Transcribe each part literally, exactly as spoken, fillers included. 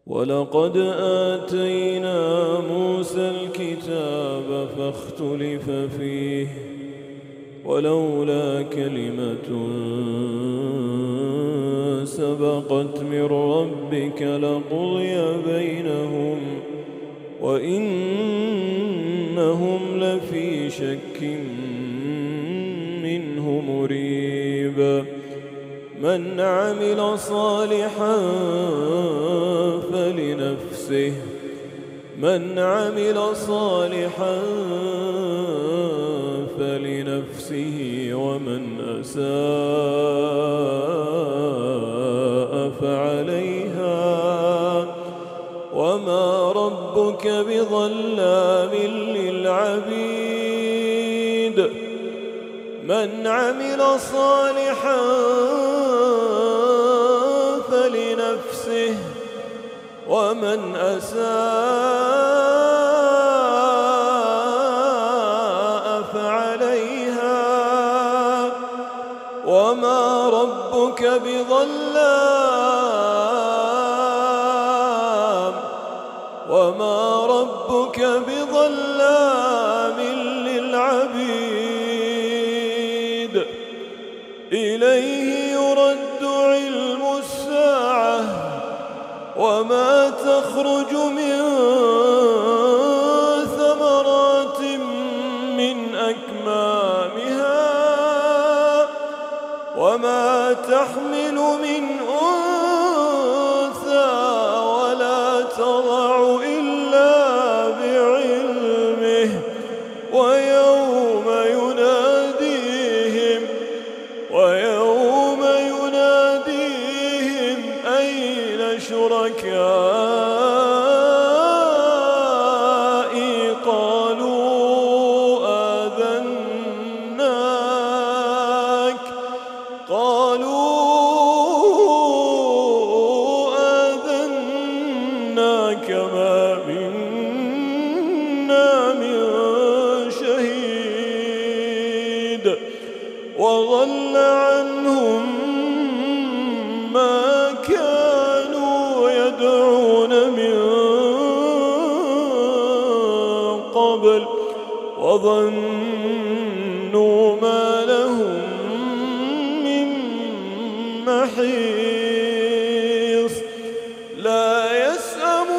ولقد آتينا موسى الكتاب فاختلف فيه ولولا كلمة سبقت من ربك لقضي بينهم وإنهم لفي شك منه مريب. من عمل صالحا فلنفسه من عمل صالحا فلنفسه ومن أساء فعليها وما ربك بظلام للعبيد. من عمل صالحا فلنفسه ومن أساء فعليها وما ربك بظلام وما ربك بظلام للعبيد. إليه يرد علم الساعة وما تخرج من ثمرات من أكمامها وما تحمل من أنثى ولا تضع إلا بعلمه. ويوم يناديهم ويوم يناديهم أين شركائي قالوا آذناك قالوا آذناك ما منا من شهيد. وضل عنهم ما كانوا يدعون من قبل وظنوا ما لهم من محيص. لا يسأم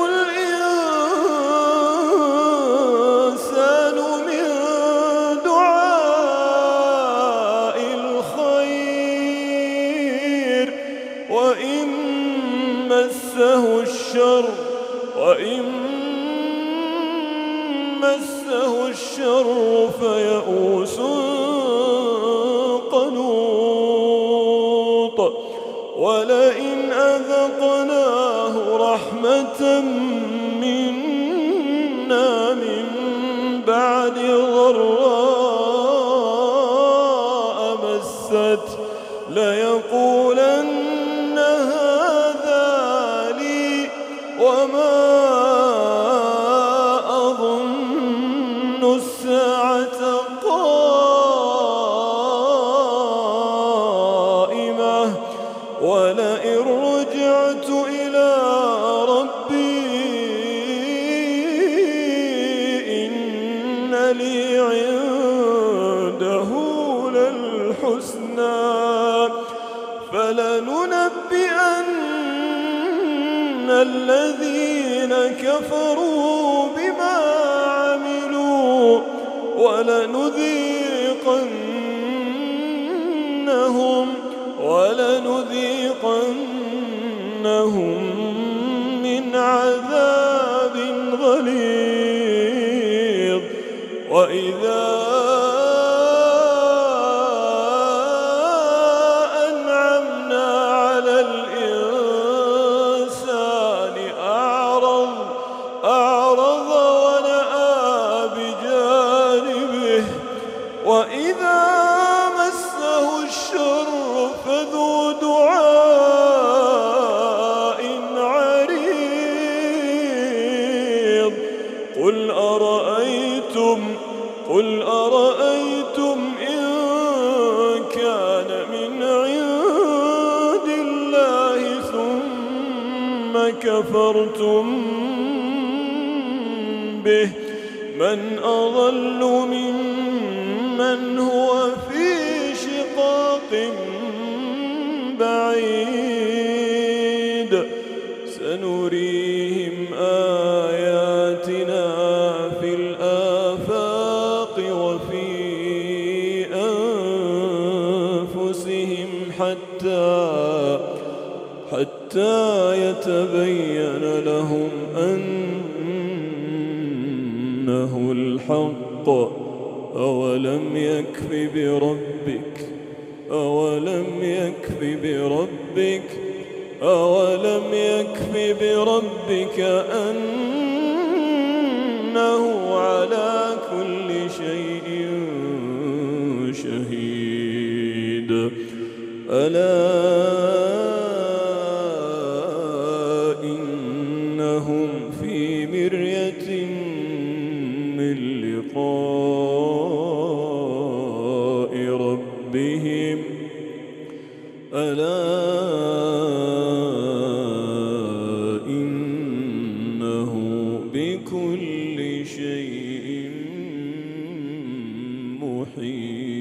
الإنسان من دعاء الخير وإن مسه الشر وإن مسه الشر فيئوس قنوط. ولئن أذقناه رحمة منا من بعد ضراء مست ليقولن هذا لي وما أظن الساعة قائمة ولئن رجعت إلى ربي إن لي عنده للحسنى فلننبئن الذين كفروا بما عملوا ولنذيقنهم ولنذيقنهم من عذاب غليظ. وإذا أنعمنا على الإنسان أعرض أعرض ونأى بجانبه وإذا مسه الشر فذو دعاء عريض. قل أرأيتم قل أرأيتم إن كان من عند الله ثم كفر كفرتم به من أضل ممن هو في شقاق بعيد سنريهم آياتنا في الآفاق وفي أنفسهم حتى حتى يتبين لهم أنه الحق أولم يكف بربك أولم يكف بربك أولم يكف بربك أنه على كل شيء شهيد ألا إنهم في مرية من لقاء ربهم ألا إنه بكل شيء محيط.